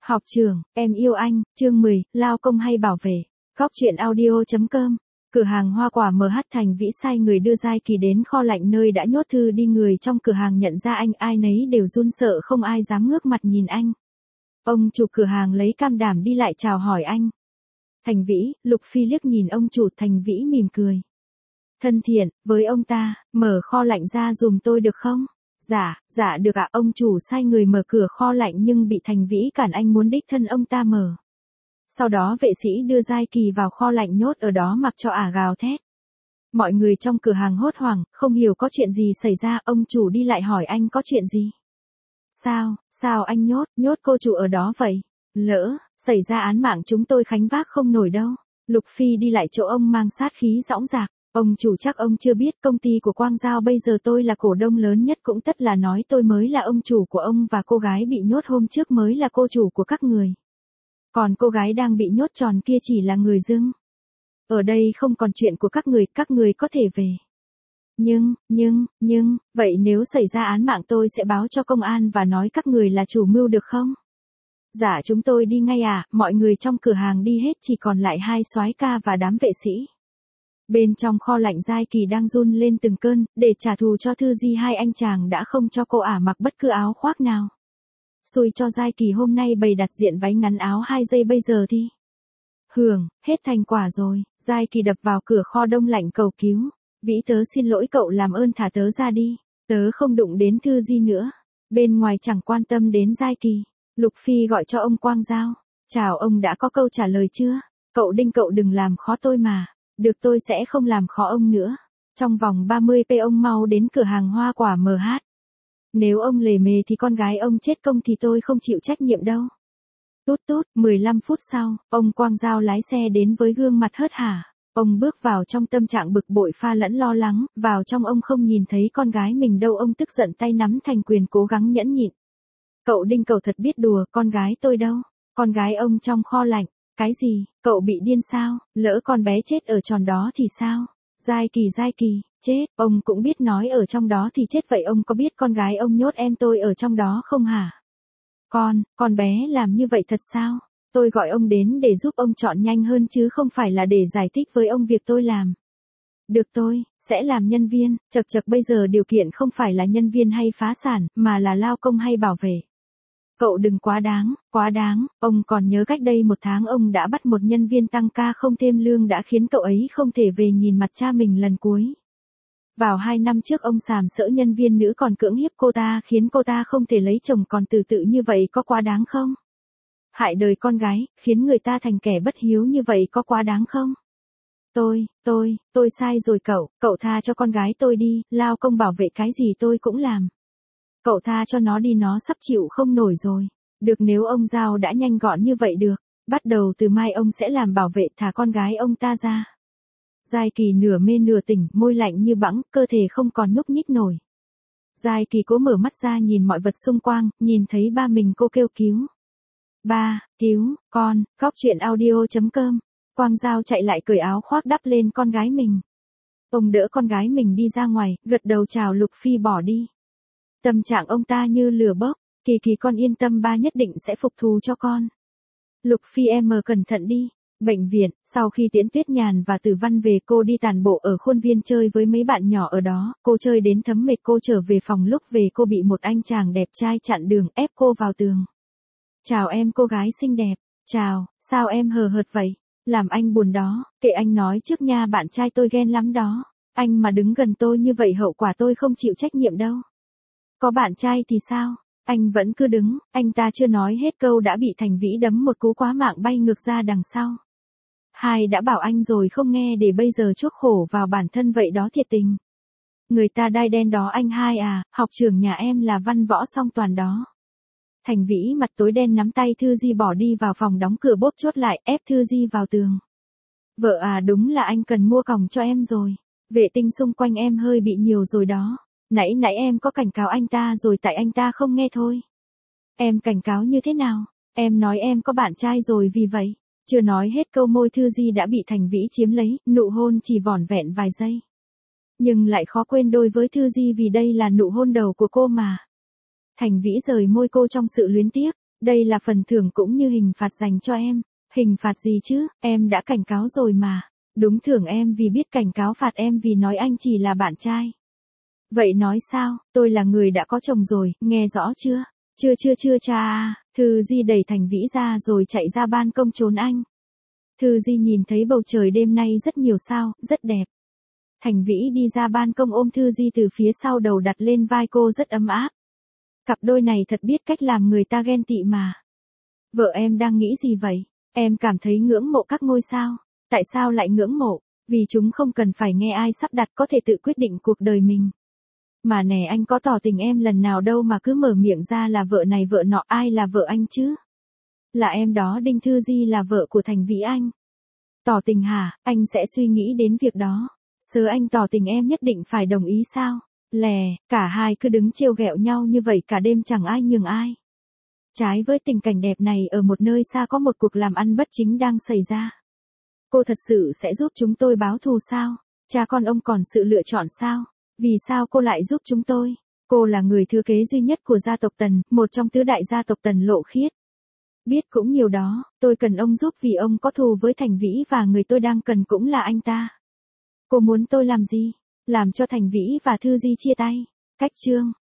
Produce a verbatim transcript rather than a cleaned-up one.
Học trưởng, em yêu anh, chương mười, lao công hay bảo vệ. Góc truyện audio chấm com. Cửa hàng hoa quả em hát Thành Vĩ sai người đưa Giai Kỳ đến kho lạnh nơi đã nhốt thư đi. Người trong cửa hàng nhận ra anh, ai nấy đều run sợ, không ai dám ngước mặt nhìn anh. Ông chủ cửa hàng lấy can đảm đi lại chào hỏi anh. Thành Vĩ, Lục Phi liếc nhìn ông chủ. Thành Vĩ mỉm cười thân thiện với ông ta, mở kho lạnh ra giùm tôi được không? Dạ, dạ được ạ. Ông chủ sai người mở cửa kho lạnh nhưng bị Thành Vĩ cản, anh muốn đích thân ông ta mở. Sau đó vệ sĩ đưa Giai Kỳ vào kho lạnh nhốt ở đó mặc cho ả gào thét. Mọi người trong cửa hàng hốt hoảng, không hiểu có chuyện gì xảy ra. Ông chủ đi lại hỏi anh có chuyện gì. Sao, sao anh nhốt, nhốt cô chủ ở đó vậy? Lỡ, xảy ra án mạng chúng tôi khánh vác không nổi đâu. Lục Phi đi lại chỗ ông mang sát khí dõng dạc. Ông chủ chắc ông chưa biết công ty của Quang Giao bây giờ tôi là cổ đông lớn nhất, cũng tất là nói tôi mới là ông chủ của ông và cô gái bị nhốt hôm trước mới là cô chủ của các người. Còn cô gái đang bị nhốt tròn kia chỉ là người dưng. Ở đây không còn chuyện của các người, các người có thể về. Nhưng, nhưng, nhưng, vậy nếu xảy ra án mạng tôi sẽ báo cho công an và nói các người là chủ mưu được không? Dạ chúng tôi đi ngay à. Mọi người trong cửa hàng đi hết, chỉ còn lại hai soái ca và đám vệ sĩ. Bên trong kho lạnh Giai Kỳ đang run lên từng cơn, để trả thù cho Thư Di hai anh chàng đã không cho cô ả mặc bất cứ áo khoác nào. Xui cho Giai Kỳ hôm nay bày đặt diện váy ngắn áo hai giây, bây giờ thì hưởng, hết thành quả rồi. Giai Kỳ đập vào cửa kho đông lạnh cầu cứu. Vĩ tớ xin lỗi cậu, làm ơn thả tớ ra đi. Tớ không đụng đến Thư Di nữa. Bên ngoài chẳng quan tâm đến Giai Kỳ. Lục Phi gọi cho ông Quang Giao. Chào ông, đã có câu trả lời chưa? Cậu Đinh, cậu đừng làm khó tôi mà. Được, tôi sẽ không làm khó ông nữa. Trong vòng ba mươi phút ông mau đến cửa hàng hoa quả em hát. Nếu ông lề mề thì con gái ông chết công thì tôi không chịu trách nhiệm đâu. Tút tút, mười lăm phút sau, ông Quang Giao lái xe đến với gương mặt hớt hả. Ông bước vào trong tâm trạng bực bội pha lẫn lo lắng, vào trong ông không nhìn thấy con gái mình đâu. Ông tức giận tay nắm thành quyền cố gắng nhẫn nhịn. Cậu Đinh, cậu thật biết đùa, con gái tôi đâu? Con gái ông trong kho lạnh. Cái gì, cậu bị điên sao? Lỡ con bé chết ở tròn đó thì sao? Giai Kỳ, Giai Kỳ, chết, ông cũng biết nói ở trong đó thì chết, vậy ông có biết con gái ông nhốt em tôi ở trong đó không hả? Con, con bé làm như vậy thật sao? Tôi gọi ông đến để giúp ông chọn nhanh hơn chứ không phải là để giải thích với ông việc tôi làm. Được, tôi sẽ làm nhân viên. Chật chật, bây giờ điều kiện không phải là nhân viên hay phá sản, mà là lao công hay bảo vệ. Cậu đừng quá đáng, quá đáng. Ông còn nhớ cách đây một tháng ông đã bắt một nhân viên tăng ca không thêm lương, đã khiến cậu ấy không thể về nhìn mặt cha mình lần cuối. Vào hai năm trước ông sàm sỡ nhân viên nữ còn cưỡng hiếp cô ta, khiến cô ta không thể lấy chồng, còn tự tự như vậy có quá đáng không? Hại đời con gái, khiến người ta thành kẻ bất hiếu như vậy có quá đáng không? Tôi, tôi, tôi sai rồi cậu, cậu tha cho con gái tôi đi, lao công bảo vệ cái gì tôi cũng làm. Cậu tha cho nó đi, nó sắp chịu không nổi rồi. Được, nếu ông Giao đã nhanh gọn như vậy được. Bắt đầu từ mai ông sẽ làm bảo vệ, thả con gái ông ta ra. Giai Kỳ nửa mê nửa tỉnh, môi lạnh như bẵng, cơ thể không còn nhúc nhích nổi. Giai Kỳ cố mở mắt ra nhìn mọi vật xung quanh, nhìn thấy ba mình, cô kêu cứu. Ba, cứu, con. Góc truyện audio chấm com. Quang Giao chạy lại cởi áo khoác đắp lên con gái mình. Ông đỡ con gái mình đi ra ngoài, gật đầu chào Lục Phi bỏ đi. Tâm trạng ông ta như lửa bốc. Kỳ Kỳ, con yên tâm, ba nhất định sẽ phục thù cho con. Lục Phi, em cẩn thận đi. Bệnh viện, sau khi tiễn Tuyết Nhàn và Tử Văn về, cô đi tản bộ ở khuôn viên chơi với mấy bạn nhỏ ở đó. Cô chơi đến thấm mệt, cô trở về phòng, lúc về cô bị một anh chàng đẹp trai chặn đường, ép cô vào tường. Chào em, cô gái xinh đẹp. Chào, sao em hờ hợt vậy? Làm anh buồn đó. Kệ anh nói trước nha, bạn trai tôi ghen lắm đó. Anh mà đứng gần tôi như vậy hậu quả tôi không chịu trách nhiệm đâu. Có bạn trai thì sao? Anh vẫn cứ đứng. Anh ta chưa nói hết câu đã bị Thành Vĩ đấm một cú quá mạng bay ngược ra đằng sau. Hai đã bảo anh rồi không nghe, để bây giờ chuốc khổ vào bản thân vậy đó, thiệt tình. Người ta đai đen đó anh hai à, học trưởng nhà em là văn võ song toàn đó. Thành Vĩ mặt tối đen nắm tay Thư Di bỏ đi vào phòng, đóng cửa bốp chốt lại, ép Thư Di vào tường. Vợ à, đúng là anh cần mua còng cho em rồi. Vệ tinh xung quanh em hơi bị nhiều rồi đó. Nãy nãy em có cảnh cáo anh ta rồi, tại anh ta không nghe thôi. Em cảnh cáo như thế nào? Em nói em có bạn trai rồi vì vậy. Chưa nói hết câu, môi Thư Di đã bị Thành Vĩ chiếm lấy, nụ hôn chỉ vỏn vẹn vài giây. Nhưng lại khó quên đôi với Thư Di, vì đây là nụ hôn đầu của cô mà. Thành Vĩ rời môi cô trong sự luyến tiếc. Đây là phần thưởng cũng như hình phạt dành cho em. Hình phạt gì chứ, em đã cảnh cáo rồi mà. Đúng, thưởng em vì biết cảnh cáo, phạt em vì nói anh chỉ là bạn trai. Vậy nói sao, tôi là người đã có chồng rồi, nghe rõ chưa? Chưa chưa chưa cha à. Thư Di đẩy Thành Vĩ ra rồi chạy ra ban công trốn anh. Thư Di nhìn thấy bầu trời đêm nay rất nhiều sao, rất đẹp. Thành Vĩ đi ra ban công ôm Thư Di từ phía sau, đầu đặt lên vai cô rất ấm áp. Cặp đôi này thật biết cách làm người ta ghen tị mà. Vợ em đang nghĩ gì vậy? Em cảm thấy ngưỡng mộ các ngôi sao. Tại sao lại ngưỡng mộ? Vì chúng không cần phải nghe ai sắp đặt, có thể tự quyết định cuộc đời mình. Mà nè, anh có tỏ tình em lần nào đâu mà cứ mở miệng ra là vợ này vợ nọ, ai là vợ anh chứ? Là em đó, Đinh Thư Di là vợ của Thành Vĩ anh. Tỏ tình hả? Anh sẽ suy nghĩ đến việc đó. Sớ anh tỏ tình em nhất định phải đồng ý sao? Lè, cả hai cứ đứng trêu ghẹo nhau như vậy cả đêm chẳng ai nhường ai. Trái với tình cảnh đẹp này, ở một nơi xa có một cuộc làm ăn bất chính đang xảy ra. Cô thật sự sẽ giúp chúng tôi báo thù sao? Cha con ông còn sự lựa chọn sao? Vì sao cô lại giúp chúng tôi? Cô là người thừa kế duy nhất của gia tộc Tần, một trong tứ đại gia tộc Tần Lộ Khiết. Biết cũng nhiều đó, tôi cần ông giúp vì ông có thù với Thành Vĩ và người tôi đang cần cũng là anh ta. Cô muốn tôi làm gì? Làm cho Thành Vĩ và Thư Di chia tay. Cách chương